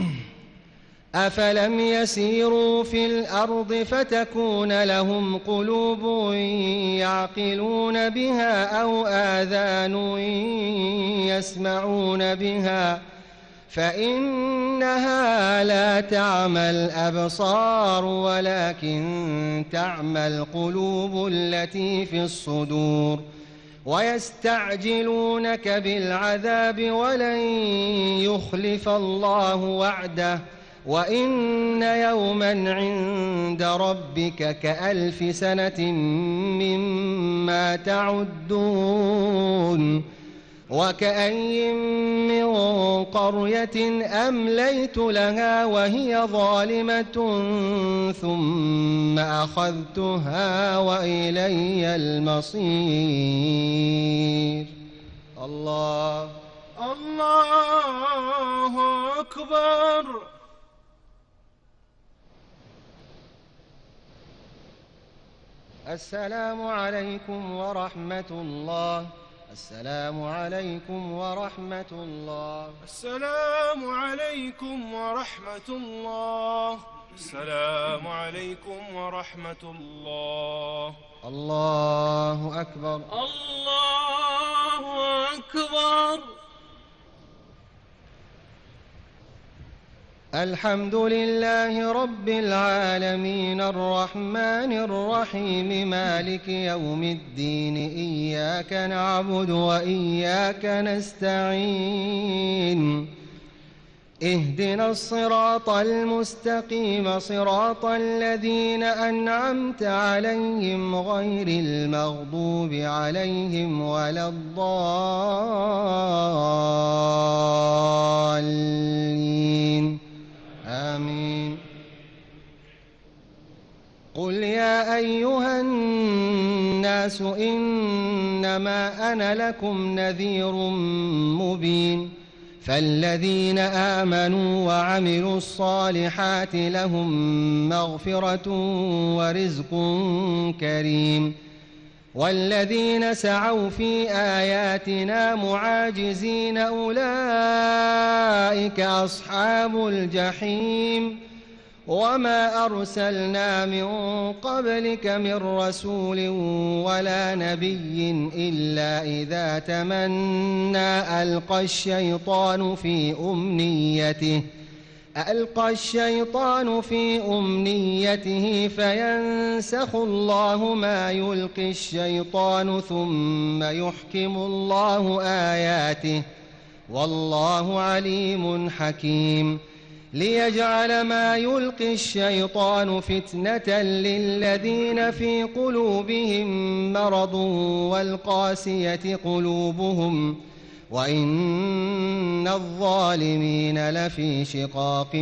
أفلم يسيروا في الأرض فتكون لهم قلوب يعقلون بها أو آذان يسمعون بها فإنها لا تعمى الأبصار ولكن تعمى القلوب التي في الصدور ويستعجلونك بالعذاب ولن يخلف الله وعده وإن يوما عند ربك كألف سنة مما تعدون وكأي من قرية أمليت لها وهي ظالمة ثم أخذتها وإلي المصير. الله الله أكبر. السلام عليكم ورحمة الله. السلام عليكم ورحمة الله. السلام عليكم ورحمة الله. السلام عليكم ورحمة الله. الله أكبر. الله أكبر. الحمد لله رب العالمين الرحمن الرحيم مالك يوم الدين إياك نعبد وإياك نستعين اهدنا الصراط المستقيم صراط الذين أنعمت عليهم غير المغضوب عليهم ولا الضالين آمين. قل يا أيها الناس إنما أنا لكم نذير مبين فالذين آمنوا وعملوا الصالحات لهم مغفرة ورزق كريم والذين سعوا في آياتنا معاجزين أولئك أصحاب الجحيم وما أرسلنا من قبلك من رسول ولا نبي إلا إذا تمنى ألقى الشيطان في أمنيته ألقى الشيطان في أمنيته فينسخ الله ما يلقي الشيطان ثم يحكم الله آياته والله عليم حكيم ليجعل ما يلقي الشيطان فتنة للذين في قلوبهم مرض والقاسية قلوبهم وإن الظالمين لفي شقاق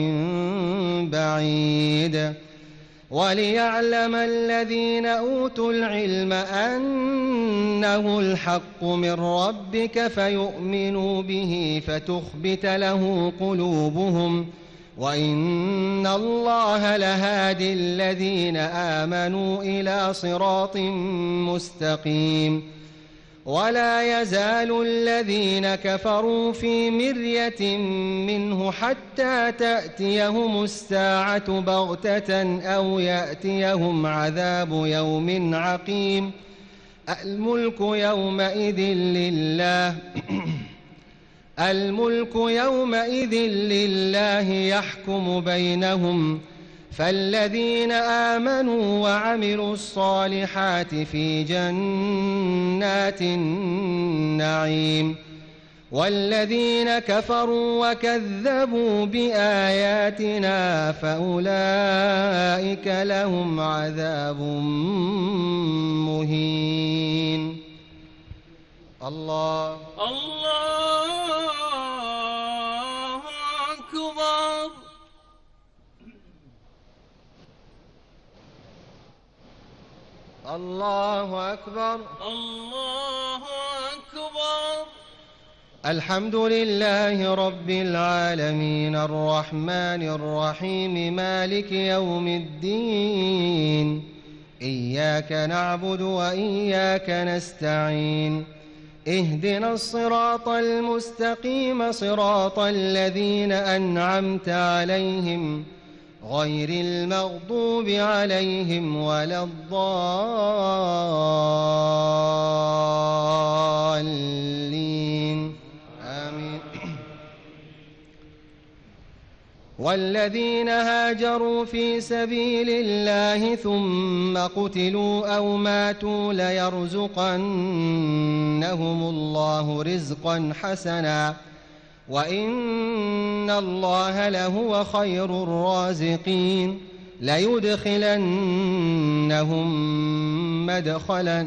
بعيد وليعلم الذين أوتوا العلم أنه الحق من ربك فيؤمنوا به فتخبت له قلوبهم وإن الله لهادي الذين آمنوا إلى صراط مستقيم ولا يزال الذين كفروا في مرية منه حتى تأتيهم الساعة بغتة أو يأتيهم عذاب يوم عقيم الملك يومئذ لله الملك يومئذ لله يحكم بينهم فالذين آمنوا وعملوا الصالحات في جنات النعيم والذين كفروا وكذبوا بآياتنا فأولئك لهم عذاب مهين. الله الله أكبر. الله أكبر. الله أكبر. الحمد لله رب العالمين الرحمن الرحيم مالك يوم الدين. إياك نعبد وإياك نستعين. اهدنا الصراط المستقيم صراط الذين أنعمت عليهم غير المغضوب عليهم ولا الضالين آمين. والذين هاجروا في سبيل الله ثم قتلوا أو ماتوا ليرزقنهم الله رزقا حسنا وإن الله لهو خير الرازقين. ليدخلنهم مدخلا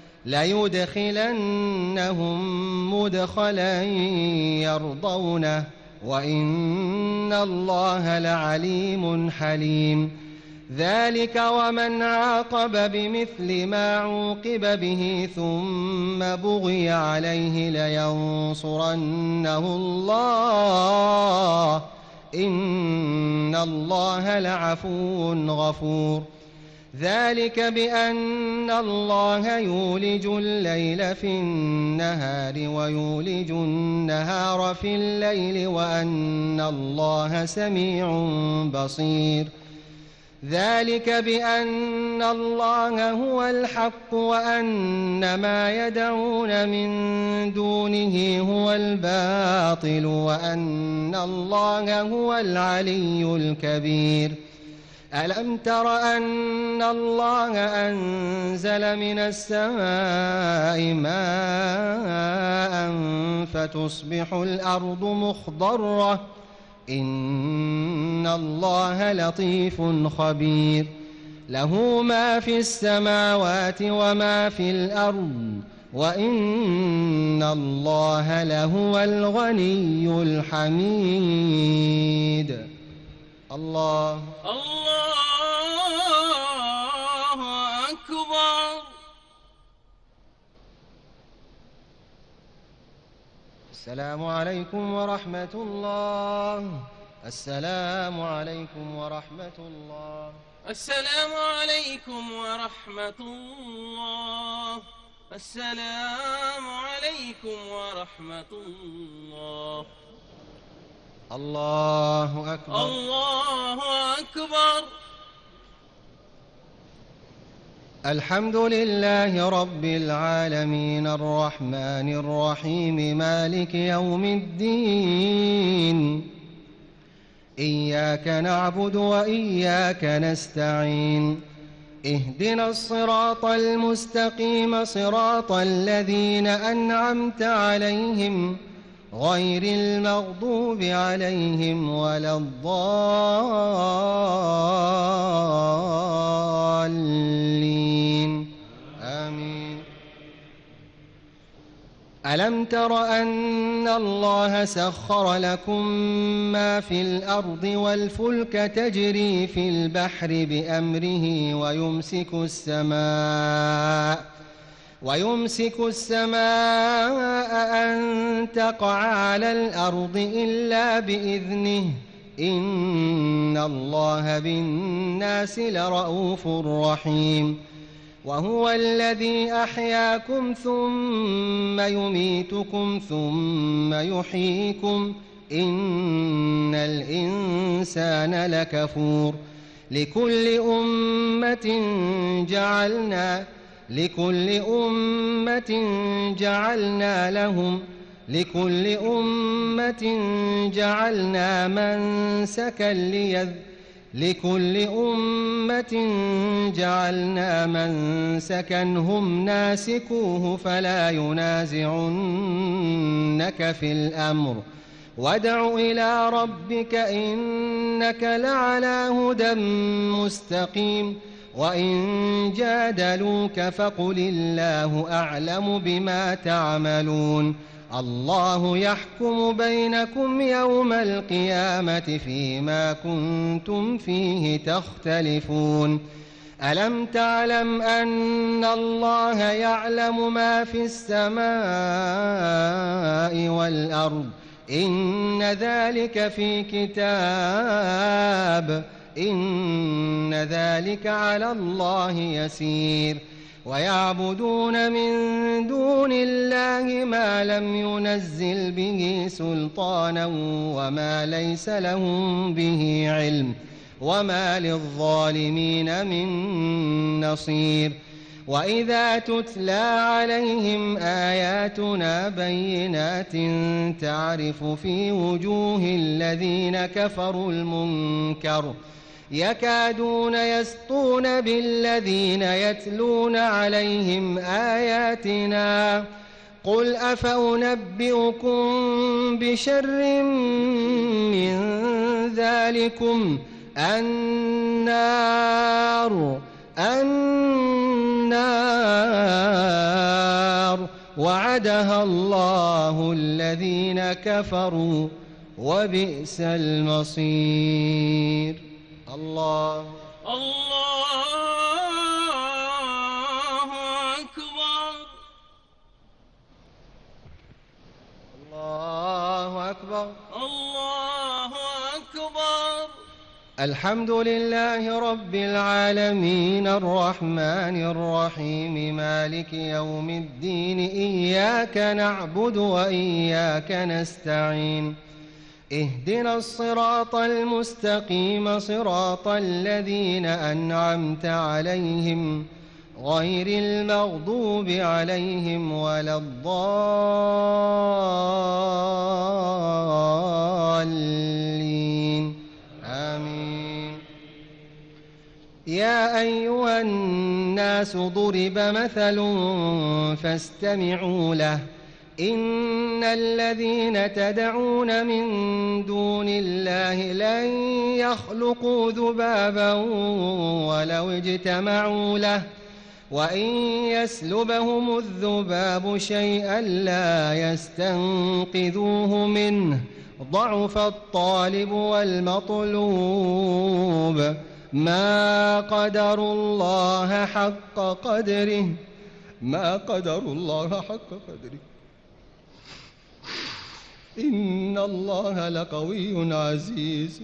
ليدخلنهم مدخلا يرضونه وإن الله لعليم حليم. ذلك ومن عاقب بمثل ما عوقب به ثم بغي عليه لينصرنه الله إن الله لعفو غفور. ذلك بأن الله يولج الليل في النهار ويولج النهار في الليل وأن الله سميع بصير. ذلك بأن الله هو الحق وأن ما يدعون من دونه هو الباطل وأن الله هو العلي الكبير. ألم تر أن الله أنزل من السماء ماء فتصبح الأرض مخضرة إن الله لطيف خبير. له ما في السماوات وما في الأرض وإن الله لهو الغني الحميد. الله الله أكبر. السلام عليكم ورحمة الله. السلام عليكم ورحمة الله. السلام عليكم ورحمة الله. السلام عليكم ورحمة الله. الله أكبر. الله أكبر. الحمد لله رب العالمين الرحمن الرحيم مالك يوم الدين. إياك نعبد وإياك نستعين. اهدنا الصراط المستقيم صراط الذين أنعمت عليهم غير المغضوب عليهم ولا الضالين آمين. ألم تر أن الله سخر لكم ما في الأرض والفلك تجري في البحر بأمره ويمسك السماء ويمسك السماء أن تقع على الأرض إلا بإذنه إن الله بالناس لرءوف رحيم. وهو الذي أحياكم ثم يميتكم ثم يحييكم إن الإنسان لكفور. لكل أمة جعلنا لكل أمة جعلنا لهم لكل أمة جعلنا منسكا ليذ لكل أمة جعلنا منسكا هم ناسكوه فلا ينازعنك في الأمر وادع إلى ربك إنك لعلى هدى مستقيم وإن جادلوك فقل الله أعلم بما تعملون الله يحكم بينكم يوم القيامة فيما كنتم فيه تختلفون ألم تعلم أن الله يعلم ما في السماء والأرض إن ذلك في كتاب إن ذلك على الله يسير ويعبدون من دون الله ما لم ينزل به سلطانا وما ليس لهم به علم وما للظالمين من نصير وإذا تتلى عليهم آياتنا بينات تعرف في وجوه الذين كفروا المنكر يكادون يسطون بالذين يتلون عليهم آياتنا قل أفأنبئكم بشر من ذلكم النار النار وعدها الله الذين كفروا وبئس المصير الله الله أكبر الله أكبر الله أكبر الحمد لله رب العالمين الرحمن الرحيم مالك يوم الدين إياك نعبد وإياك نستعين اهدنا الصراط المستقيم صراط الذين أنعمت عليهم غير المغضوب عليهم ولا الضالين آمين يا أيها الناس ضرب مثل فاستمعوا له إن الذين تدعون من دون الله لن يخلقوا ذبابا ولو اجتمعوا له وإن يسلبهم الذباب شيئا لا يستنقذوه منه ضعف الطالب والمطلوب ما قدروا الله حق قدره ما قدروا الله حق قدره إن الله لقوي عزيز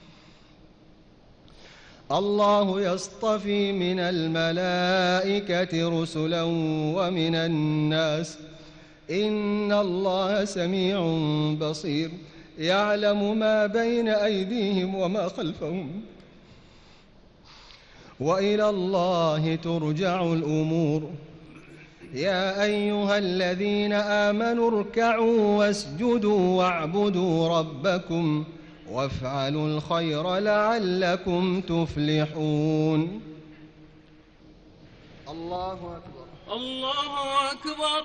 الله يصطفي من الملائكة رسلا ومن الناس إن الله سميع بصير يعلم ما بين أيديهم وما خلفهم وإلى الله ترجع الأمور يا أيها الذين آمنوا اركعوا واسجدوا واعبدوا ربكم وافعلوا الخير لعلكم تفلحون الله أكبر الله أكبر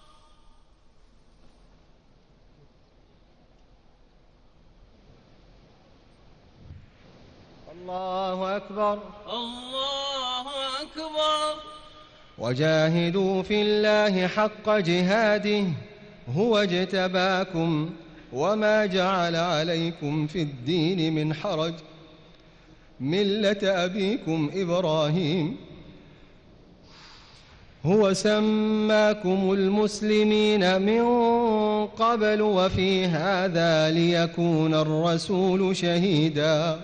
الله أكبر الله أكبر وجاهدوا في الله حق جهاده هو اجتباكم وما جعل عليكم في الدين من حرج ملة أبيكم إبراهيم هو سماكم المسلمين من قبل وفي هذا ليكون الرسول شهيدا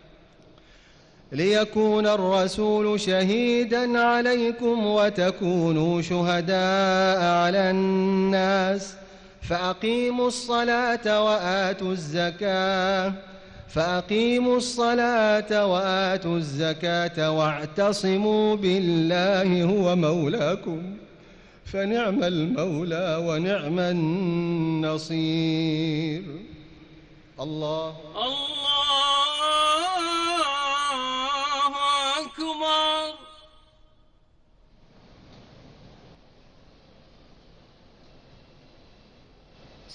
ليكون الرسول شهيدا عليكم وتكونوا شهداء على الناس فأقيموا الصلاة وآتوا الزكاة فأقيموا الصلاة وآتوا الزكاة واعتصموا بالله هو مولاكم فنعم المولى ونعم النصير الله الله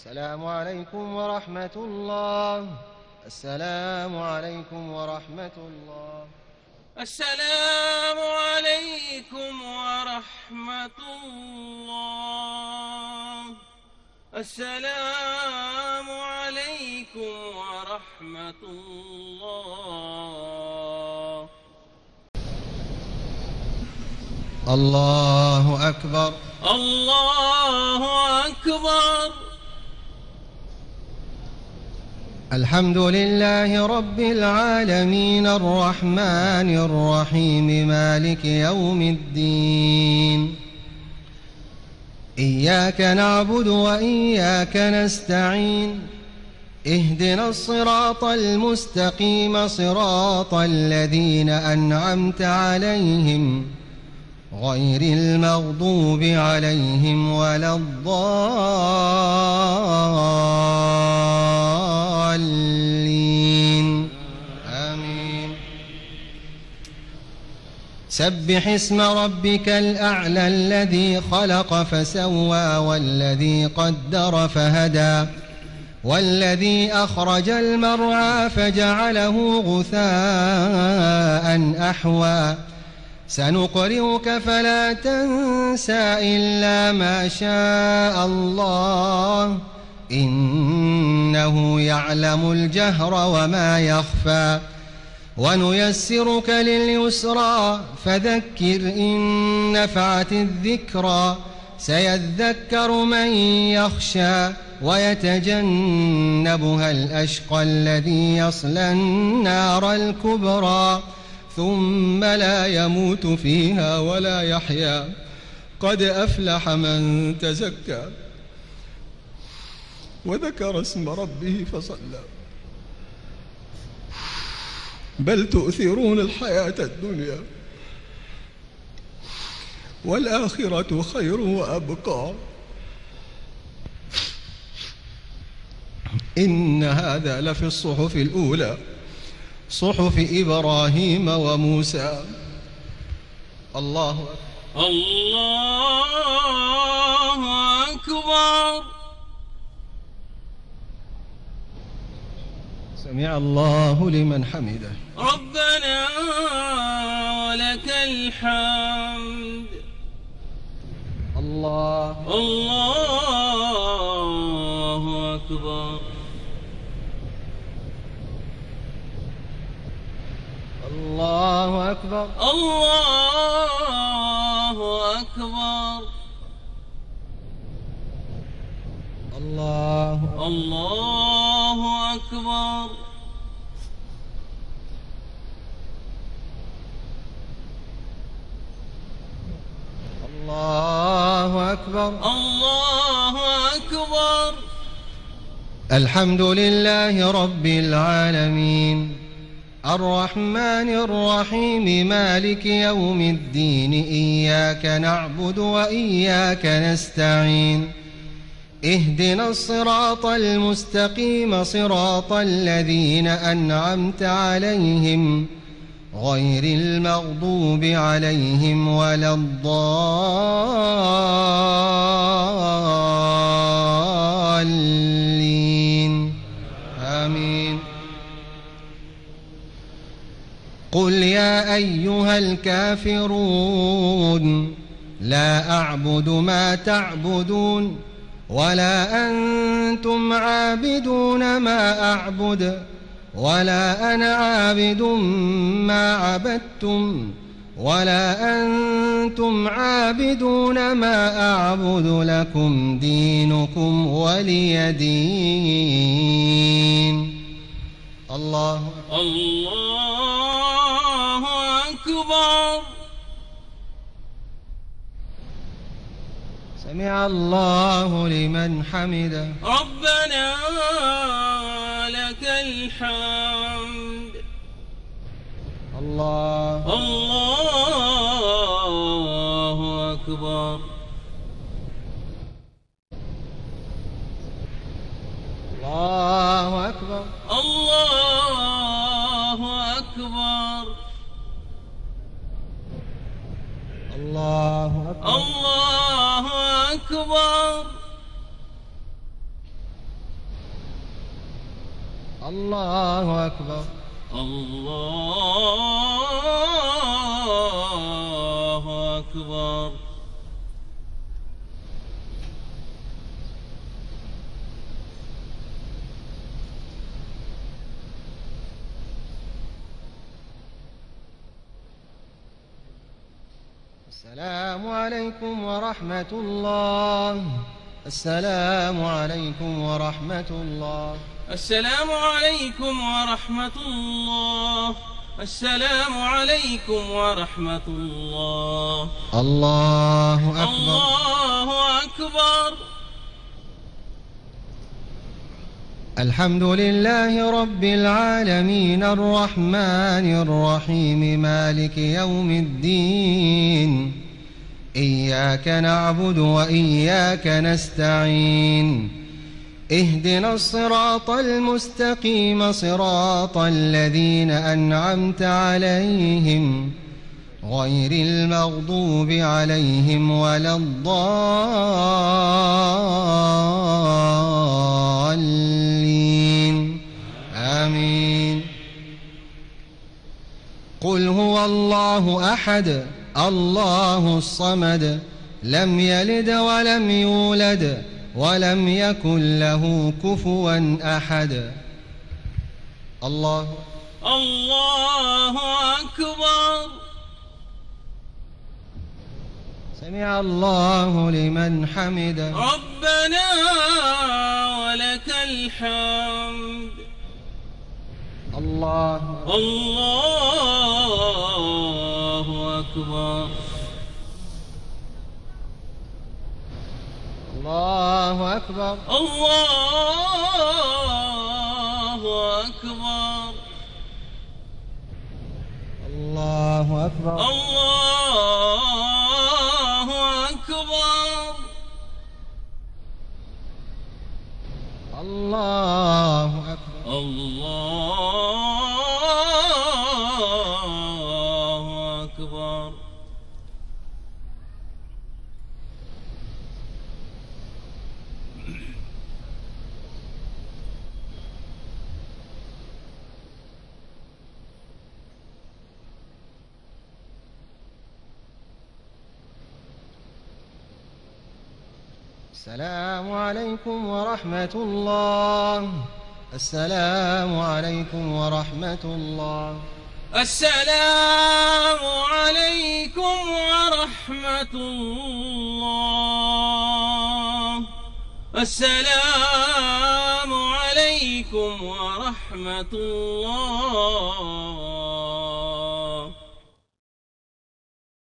السلام عليكم ورحمة الله. السلام عليكم ورحمة الله. السلام عليكم ورحمة الله. السلام عليكم ورحمة الله. الله أكبر. الله أكبر. الحمد لله رب العالمين الرحمن الرحيم مالك يوم الدين. إياك نعبد وإياك نستعين. اهدنا الصراط المستقيم صراط الذين أنعمت عليهم غير المغضوب عليهم ولا الضالين. آمين. سبح اسم ربك الأعلى الذي خلق فسوى والذي قدر فهدى والذي أخرج المرعى فجعله غثاء أحوى سنقرئك فلا تنسى إلا ما شاء الله إنه يعلم الجهر وما يخفى ونيسرك لليسرى فذكر إن نفعت الذكرى سيذكر من يخشى ويتجنبها الأشقى الذي يصلى النار الكبرى ثم لا يموت فيها ولا يحيا قد أفلح من تزكى وذكر اسم ربه فصلى بل تؤثرون الحياة الدنيا والآخرة خير وأبقى إن هذا لفي الصحف الأولى صحف إبراهيم وموسى. الله أكبر. الله أكبر. سمع الله لمن حمده. ربنا ولك الحمد. الله الله أكبر. الله أكبر. الله أكبر. الله الله أكبر. الله أكبر. الله أكبر. الحمد لله رب العالمين الرحمن الرحيم مالك يوم الدين إياك نعبد وإياك نستعين اهدنا الصراط المستقيم صراط الذين أنعمت عليهم غير المغضوب عليهم ولا الضالين. آمين. قل يا أيها الكافرون لا أعبد ما تعبدون ولا أنتم عابدون ما أعبد ولا أنا عابد ما عبدتم ولا أنتم عابدون ما أعبد لكم دينكم ولي دين. الله الله أكبر. سمع الله لمن حمده. ربنا لك الحمد. الله الله أكبر. الله أكبر. الله أكبر. الله أكبر. الله أكبر. الله أكبر. الله أكبر. السلام عليكم ورحمة الله. السلام عليكم ورحمة الله. السلام عليكم ورحمة الله. السلام عليكم ورحمة الله. الله أكبر. الله أكبر. الحمد لله رب العالمين الرحمن الرحيم مالك يوم الدين. إياك نعبد وإياك نستعين. اهدنا الصراط المستقيم صراط الذين أنعمت عليهم غير المغضوب عليهم ولا الضالين. آمين. قل هو الله أحد الله الصمد لم يلد ولم يولد ولم يكن له كفوا أحد. الله الله أكبر. سمع الله لمن حمده. ربنا ولك الحمد. الله الله أكبر. الله أكبر. الله أكبر. الله أكبر. الله أكبر. الله أكبر. الله أكبر. السلام عليكم ورحمة الله. السلام عليكم ورحمة الله. السلام عليكم ورحمة الله. السلام عليكم ورحمة الله.